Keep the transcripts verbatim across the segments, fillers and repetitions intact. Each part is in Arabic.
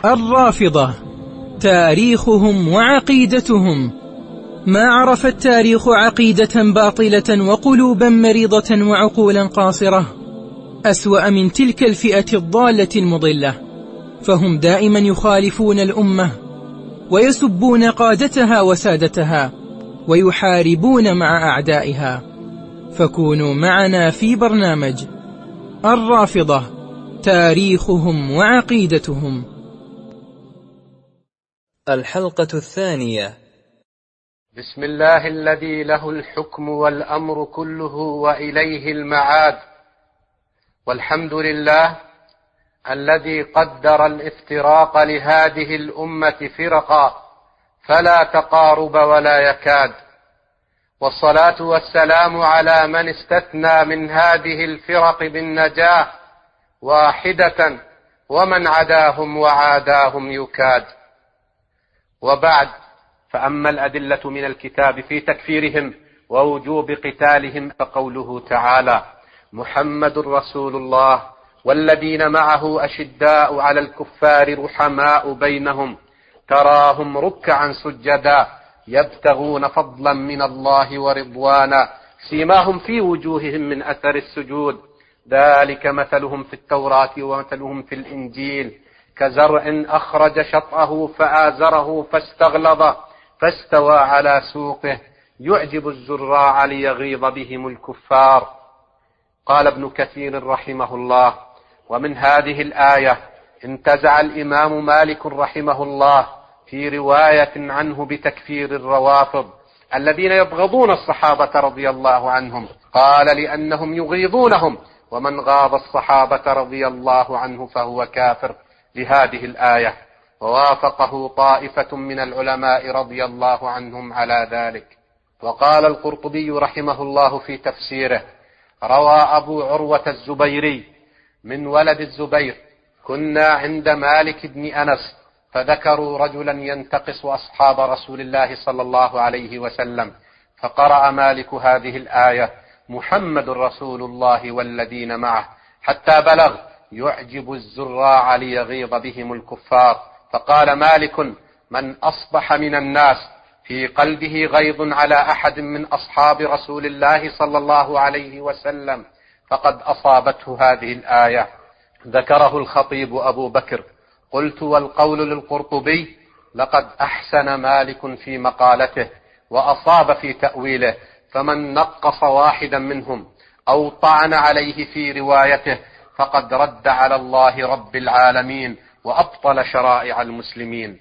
الرافضة تاريخهم وعقيدتهم. ما عرف التاريخ عقيدة باطلة وقلوبا مريضة وعقولا قاصرة أسوأ من تلك الفئة الضالة المضلة، فهم دائما يخالفون الأمة ويسبون قادتها وسادتها ويحاربون مع أعدائها. فكونوا معنا في برنامج الرافضة تاريخهم وعقيدتهم. الحلقة الثانية. بسم الله الذي له الحكم والأمر كله وإليه المعاد، والحمد لله الذي قدر الافتراق لهذه الأمة فرقا فلا تقارب ولا يكاد، والصلاة والسلام على من استثنى من هذه الفرق بالنجاة واحدة ومن عداهم وعاداهم يكاد. وبعد، فأما الأدلة من الكتاب في تكفيرهم ووجوب قتالهم فقوله تعالى: محمد رسول الله والذين معه أشداء على الكفار رحماء بينهم تراهم ركعا سجدا يبتغون فضلا من الله ورضوانا سيماهم في وجوههم من أثر السجود ذلك مثلهم في التوراة ومثلهم في الإنجيل كزرع أخرج شطأه فآزره فاستغلظ فاستوى على سوقه يعجب الزراع ليغيظ بهم الكفار. قال ابن كثير رحمه الله: ومن هذه الآية انتزع الإمام مالك رحمه الله في رواية عنه بتكفير الروافض الذين يبغضون الصحابة رضي الله عنهم، قال: لأنهم يغيظونهم، ومن غاض الصحابة رضي الله عنه فهو كافر، لهذه الآية، ووافقه طائفة من العلماء رضي الله عنهم على ذلك. وقال القرطبي رحمه الله في تفسيره: روى أبو عروة الزبيري من ولد الزبير: كنا عند مالك بن أنس فذكروا رجلا ينتقص أصحاب رسول الله صلى الله عليه وسلم، فقرأ مالك هذه الآية: محمد رسول الله والذين معه، حتى بلغ يعجب الزراع ليغيظ بهم الكفار. فقال مالك: من أصبح من الناس في قلبه غيظ على أحد من أصحاب رسول الله صلى الله عليه وسلم فقد أصابته هذه الآية. ذكره الخطيب أبو بكر. قلت: والقول للقرطبي: لقد أحسن مالك في مقالته وأصاب في تأويله، فمن نقص واحدا منهم أو طعن عليه في روايته فقد رد على الله رب العالمين وأبطل شرائع المسلمين.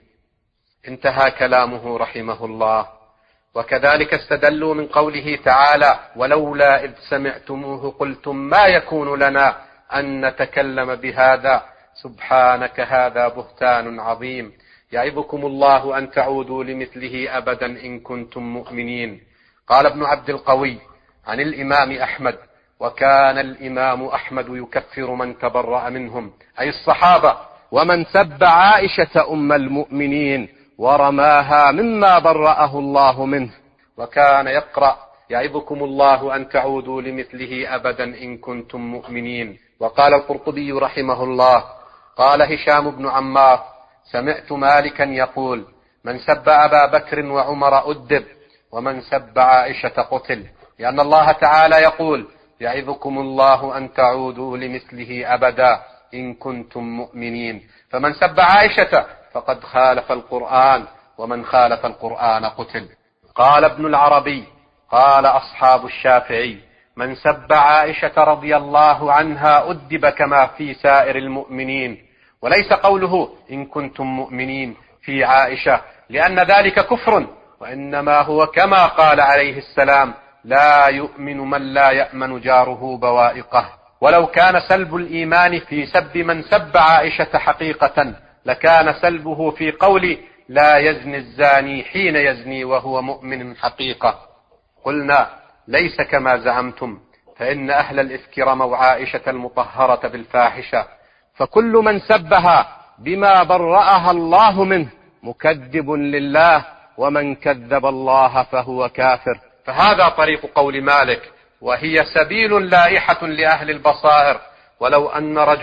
انتهى كلامه رحمه الله. وكذلك استدلوا من قوله تعالى: ولولا إذ سمعتموه قلتم ما يكون لنا أن نتكلم بهذا سبحانك هذا بهتان عظيم يعظكم الله أن تعودوا لمثله أبدا إن كنتم مؤمنين. قال ابن عبد القوي عن الإمام أحمد: وكان الإمام أحمد يكفر من تبرأ منهم، أي الصحابة، ومن سب عائشة أم المؤمنين ورماها مما برأه الله منه، وكان يقرأ: يعظكم الله أن تعودوا لمثله أبدا إن كنتم مؤمنين. وقال القرطبي رحمه الله: قال هشام بن عمار: سمعت مالكا يقول: من سب أبا بكر وعمر أدب، ومن سب عائشة قتل، لأن الله تعالى يقول: يعظكم الله أن تعودوا لمثله أبدا إن كنتم مؤمنين. فمن سب عائشة فقد خالف القرآن، ومن خالف القرآن قتل. قال ابن العربي: قال أصحاب الشافعي: من سب عائشة رضي الله عنها أدب كما في سائر المؤمنين، وليس قوله إن كنتم مؤمنين في عائشة، لأن ذلك كفر، وإنما هو كما قال عليه السلام: لا يؤمن من لا يأمن جاره بوائقه. ولو كان سلب الإيمان في سب من سب عائشة حقيقة لكان سلبه في قول لا يزني الزاني حين يزني وهو مؤمن حقيقة. قلنا: ليس كما زعمتم، فإن أهل الإفك رموا عائشة المطهرة بالفاحشة، فكل من سبها بما برأها الله منه مكذب لله، ومن كذب الله فهو كافر. فهذا طريق قول مالك، وهي سبيل لائحة لأهل البصائر. ولو أن رجلا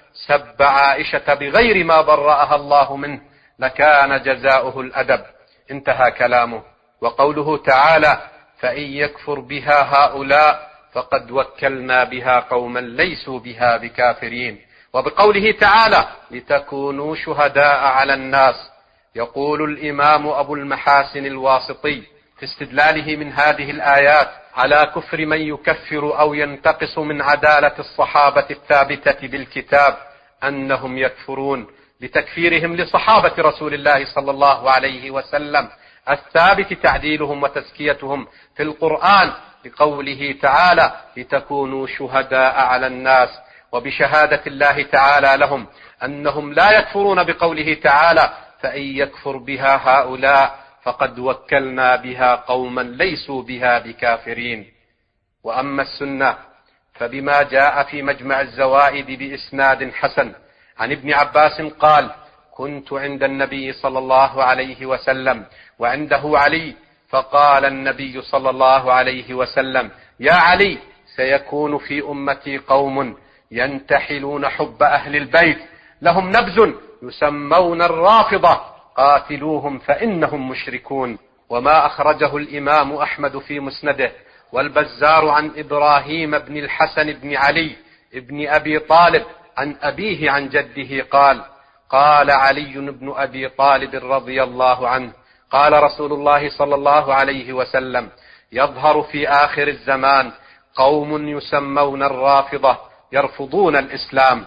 سب عائشة بغير ما برأها الله منه لكان جزاؤه الأدب. انتهى كلامه. وقوله تعالى: فإن يكفر بها هؤلاء فقد وكلنا بها قوما ليسوا بها بكافرين. وبقوله تعالى: لتكونوا شهداء على الناس. يقول الإمام أبو المحاسن الواسطي في استدلاله من هذه الآيات على كفر من يكفر أو ينتقص من عدالة الصحابة الثابتة بالكتاب أنهم يكفرون لتكفيرهم لصحابة رسول الله صلى الله عليه وسلم الثابت تعديلهم وتزكيتهم في القرآن بقوله تعالى: لتكونوا شهداء على الناس، وبشهادة الله تعالى لهم أنهم لا يكفرون بقوله تعالى: فإن يكفر بها هؤلاء فقد وكلنا بها قوما ليسوا بها بكافرين. وأما السنة فبما جاء في مجمع الزوائد بإسناد حسن عن ابن عباس قال: كنت عند النبي صلى الله عليه وسلم وعنده علي، فقال النبي صلى الله عليه وسلم: يا علي، سيكون في أمتي قوم ينتحلون حب أهل البيت، لهم نبذ يسمون الرافضة، قاتلوهم فإنهم مشركون. وما أخرجه الإمام أحمد في مسنده والبزار عن إبراهيم بن الحسن بن علي بن أبي طالب عن أبيه عن جده قال: قال علي بن أبي طالب رضي الله عنه: قال رسول الله صلى الله عليه وسلم: يظهر في آخر الزمان قوم يسمون الرافضة يرفضون الإسلام.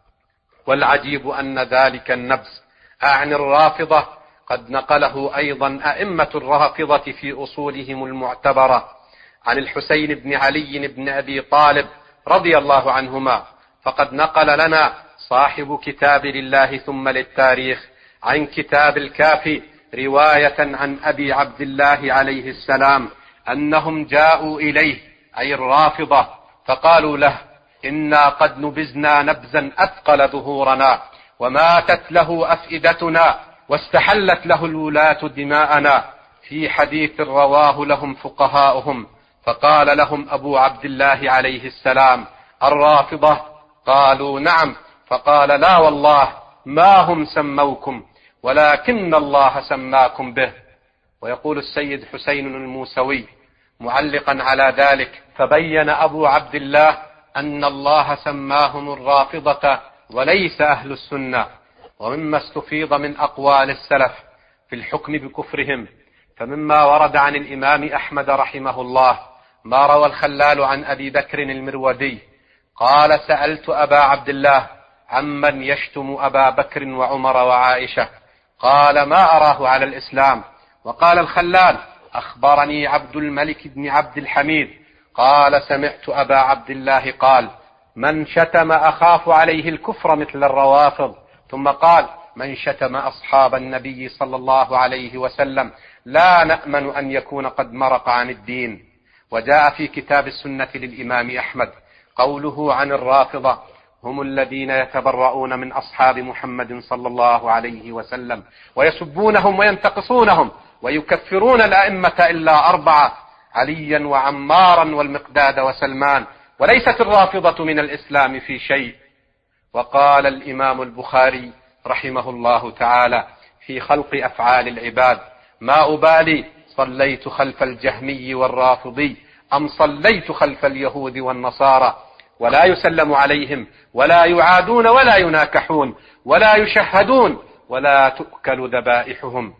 والعجيب أن ذلك النبذ أعني الرافضة قد نقله أيضا أئمة الرافضة في أصولهم المعتبرة عن الحسين بن علي بن أبي طالب رضي الله عنهما. فقد نقل لنا صاحب كتاب لله ثم للتاريخ عن كتاب الكافي رواية عن أبي عبد الله عليه السلام أنهم جاءوا إليه، أي الرافضة، فقالوا له: إنا قد نبذنا نبذا أثقل ظهورنا، وماتت له أفئدتنا، واستحلت له الولاة دماءنا، في حديث رواه لهم فقهاؤهم. فقال لهم أبو عبد الله عليه السلام: الرافضة؟ قالوا: نعم. فقال: لا والله ما هم سموكم، ولكن الله سماكم به. ويقول السيد حسين الموسوي معلقا على ذلك: فبين أبو عبد الله أن الله سماهم الرافضة وليس أهل السنة. ومما استفيض من أقوال السلف في الحكم بكفرهم، فمما ورد عن الإمام أحمد رحمه الله ما روى الخلال عن أبي بكر المرودي قال: سألت أبا عبد الله عمن يشتم أبا بكر وعمر وعائشة، قال: ما أراه على الإسلام. وقال الخلال: أخبرني عبد الملك بن عبد الحميد قال: سمعت أبا عبد الله قال: من شتم أخاف عليه الكفر مثل الروافض. ثم قال: من شتم أصحاب النبي صلى الله عليه وسلم لا نأمن أن يكون قد مرق عن الدين. وجاء في كتاب السنة للإمام أحمد قوله عن الرافضة: هم الذين يتبرؤون من أصحاب محمد صلى الله عليه وسلم ويسبونهم وينتقصونهم ويكفرون الأئمة إلا أربعة: عليا وعمارا والمقداد وسلمان، وليست الرافضة من الإسلام في شيء. وقال الإمام البخاري رحمه الله تعالى في خلق أفعال العباد: ما أبالي صليت خلف الجهمي والرافضي أم صليت خلف اليهود والنصارى، ولا يسلم عليهم ولا يعادون ولا يناكحون ولا يشهدون ولا تؤكل ذبائحهم.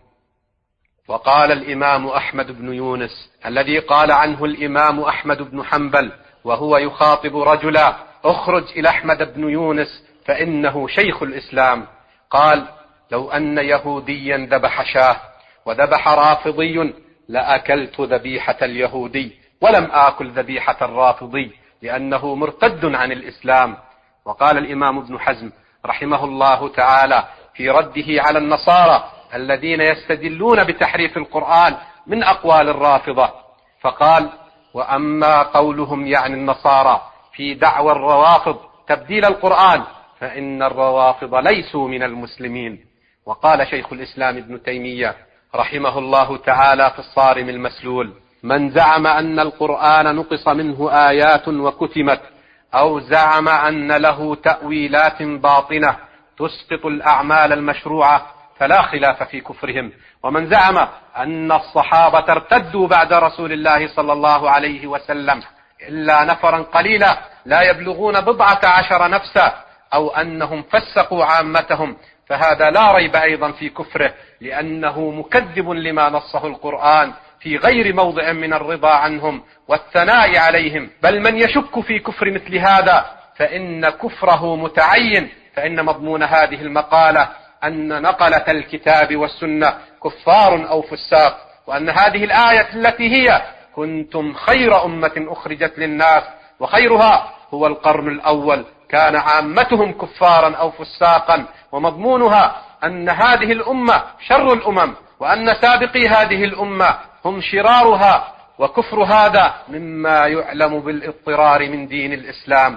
وقال الإمام أحمد بن يونس الذي قال عنه الإمام أحمد بن حنبل وهو يخاطب رجلا: اخرج إلى أحمد بن يونس فإنه شيخ الإسلام، قال: لو أن يهوديا ذبح شاه وذبح رافضي لأكلت ذبيحة اليهودي ولم آكل ذبيحة الرافضي، لأنه مرتد عن الإسلام. وقال الإمام ابن حزم رحمه الله تعالى في رده على النصارى الذين يستدلون بتحريف القرآن من أقوال الرافضة، فقال: وأما قولهم يعني النصارى في دعوى الروافض تبديل القرآن فإن الروافض ليسوا من المسلمين. وقال شيخ الإسلام ابن تيمية رحمه الله تعالى في الصارم المسلول: من زعم أن القرآن نقص منه آيات وكتمت أو زعم أن له تأويلات باطنة تسقط الأعمال المشروعة فلا خلاف في كفرهم. ومن زعم أن الصحابة ارتدوا بعد رسول الله صلى الله عليه وسلم إلا نفرا قليلا لا يبلغون بضعة عشر نفسا، أو أنهم فسقوا عامتهم، فهذا لا ريب أيضا في كفره، لأنه مكذب لما نصه القرآن في غير موضع من الرضا عنهم والثناء عليهم. بل من يشك في كفر مثل هذا فإن كفره متعين، فإن مضمون هذه المقالة أن نقلة الكتاب والسنة كفار أو فساق، وأن هذه الآية التي هي كنتم خير أمة أخرجت للناس وخيرها هو القرن الأول كان عامتهم كفارا أو فساقا، ومضمونها أن هذه الأمة شر الأمم، وأن سابقي هذه الأمة هم شرارها، وكفر هذا مما يعلم بالاضطرار من دين الإسلام.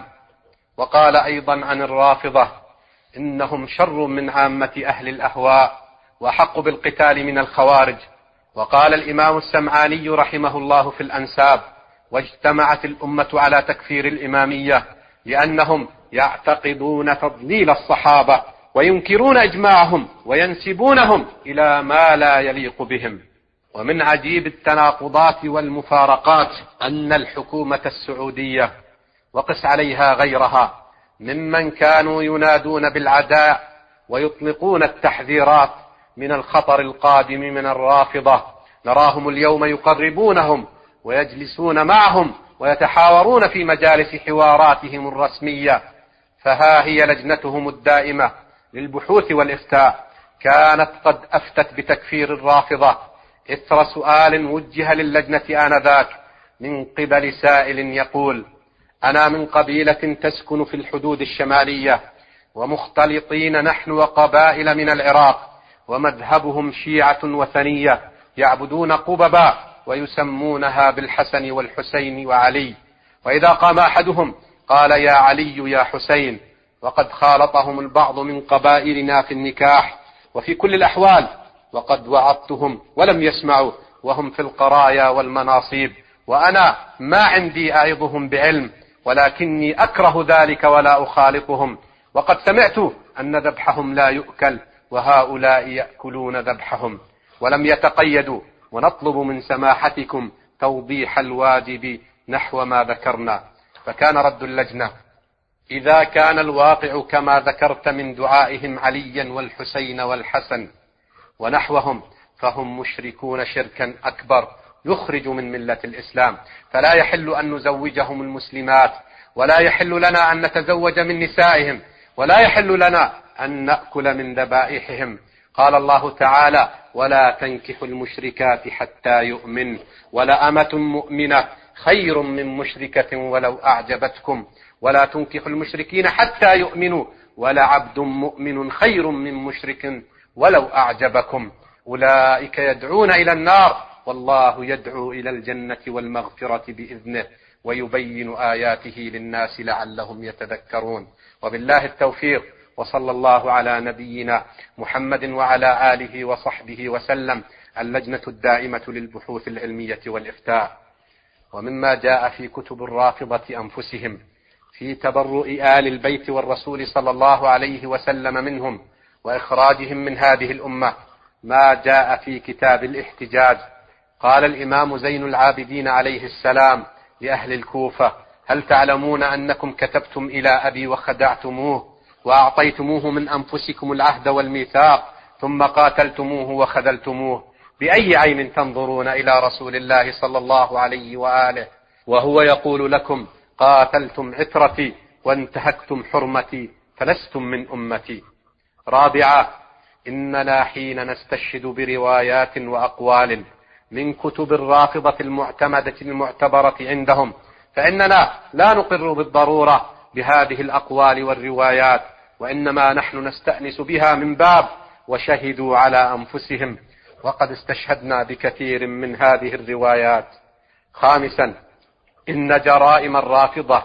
وقال أيضا عن الرافضة إنهم شر من عامة أهل الأهواء وأحق بالقتال من الخوارج. وقال الإمام السمعاني رحمه الله في الأنساب: واجتمعت الأمة على تكفير الإمامية لأنهم يعتقدون تضليل الصحابة وينكرون إجماعهم وينسبونهم إلى ما لا يليق بهم. ومن عجيب التناقضات والمفارقات أن الحكومة السعودية، وقس عليها غيرها ممن كانوا ينادون بالعداء ويطلقون التحذيرات من الخطر القادم من الرافضة، نراهم اليوم يقربونهم ويجلسون معهم ويتحاورون في مجالس حواراتهم الرسمية. فها هي لجنتهم الدائمة للبحوث والإفتاء كانت قد أفتت بتكفير الرافضة إثر سؤال وجه للجنة آنذاك من قبل سائل يقول: أنا من قبيلة تسكن في الحدود الشمالية، ومختلطين نحن وقبائل من العراق، ومذهبهم شيعة وثنية يعبدون قببا ويسمونها بالحسن والحسين وعلي، وإذا قام أحدهم قال يا علي يا حسين، وقد خالطهم البعض من قبائلنا في النكاح وفي كل الأحوال، وقد وعظتهم ولم يسمعوا وهم في القرايا والمناصيب، وأنا ما عندي أعظهم بعلم، ولكني أكره ذلك ولا أخالطهم، وقد سمعت أن ذبحهم لا يؤكل وهؤلاء يأكلون ذبحهم، ولم يتقيدوا، ونطلب من سماحتكم توضيح الواجب نحو ما ذكرنا. فكان رد اللجنة: إذا كان الواقع كما ذكرت من دعائهم عليا والحسين والحسن ونحوهم فهم مشركون شركا أكبر يخرج من ملة الإسلام، فلا يحل أن نزوجهم المسلمات، ولا يحل لنا أن نتزوج من نسائهم، ولا يحل لنا أن نأكل من ذبائحهم. قال الله تعالى: ولا تنكحوا المشركات حتى يؤمن، ولأمة مؤمنة خير من مشركة ولو أعجبتكم، ولا تنكحوا المشركين حتى يؤمنوا، ولعبد مؤمن خير من مشرك ولو أعجبكم. أولئك يدعون إلى النار والله يدعو إلى الجنة والمغفرة بإذنه، ويبين آياته للناس لعلهم يتذكرون. وبالله التوفيق، وصلى الله على نبينا محمد وعلى آله وصحبه وسلم. اللجنة الدائمة للبحوث العلمية والإفتاء. ومما جاء في كتب الرافضة أنفسهم في تبرؤ آل البيت والرسول صلى الله عليه وسلم منهم وإخراجهم من هذه الأمة ما جاء في كتاب الاحتجاج. قال الإمام زين العابدين عليه السلام لأهل الكوفة: هل تعلمون أنكم كتبتم إلى أبي وخدعتموه وأعطيتموه من أنفسكم العهد والميثاق ثم قاتلتموه وخذلتموه؟ بأي عين تنظرون إلى رسول الله صلى الله عليه وآله وهو يقول لكم: قاتلتم عترتي وانتهكتم حرمتي فلستم من أمتي. رابعا: إننا حين نستشهد بروايات وأقوال من كتب الرافضة المعتمدة المعتبرة عندهم فإننا لا نقر بالضرورة بهذه الأقوال والروايات، وإنما نحن نستأنس بها من باب وشهدوا على أنفسهم، وقد استشهدنا بكثير من هذه الروايات. خامسا: إن جرائم الرافضة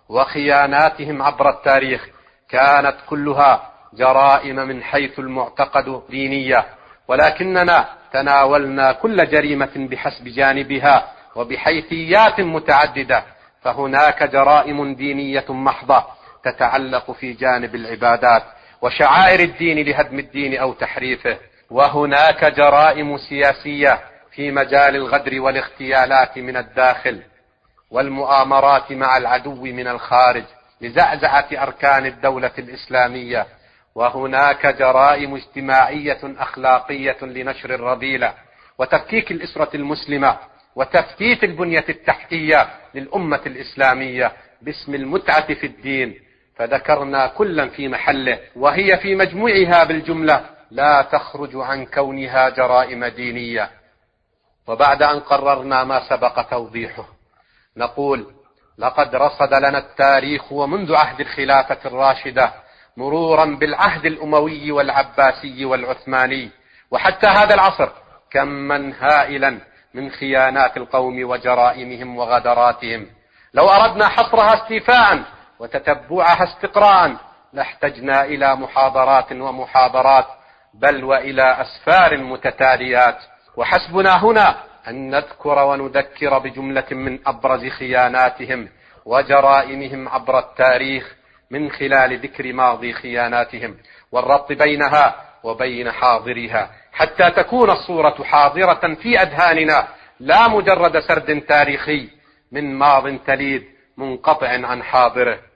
وخياناتهم عبر التاريخ كانت كلها جرائم من حيث المعتقد دينية، ولكننا تناولنا كل جريمة بحسب جانبها وبحيثيات متعددة، فهناك جرائم دينية محضة تتعلق في جانب العبادات وشعائر الدين لهدم الدين أو تحريفه، وهناك جرائم سياسية في مجال الغدر والاغتيالات من الداخل والمؤامرات مع العدو من الخارج لزعزعة أركان الدولة الإسلامية، وهناك جرائم اجتماعية أخلاقية لنشر الرذيلة وتفكيك الأسرة المسلمة وتفتيت البنية التحتية للأمة الإسلامية باسم المتعة في الدين، فذكرنا كلا في محله، وهي في مجموعها بالجملة لا تخرج عن كونها جرائم دينية. وبعد أن قررنا ما سبق توضيحه نقول: لقد رصد لنا التاريخ ومنذ عهد الخلافة الراشدة مرورا بالعهد الأموي والعباسي والعثماني وحتى هذا العصر كما هائلا من خيانات القوم وجرائمهم وغدراتهم، لو أردنا حصرها استيفاء وتتبعها استقراء لاحتجنا إلى محاضرات ومحاضرات بل وإلى أسفار متتاليات، وحسبنا هنا أن نذكر ونذكر بجملة من أبرز خياناتهم وجرائمهم عبر التاريخ من خلال ذكر ماضي خياناتهم والربط بينها وبين حاضرها حتى تكون الصورة حاضرة في أذهاننا لا مجرد سرد تاريخي من ماض تليد منقطع عن حاضره.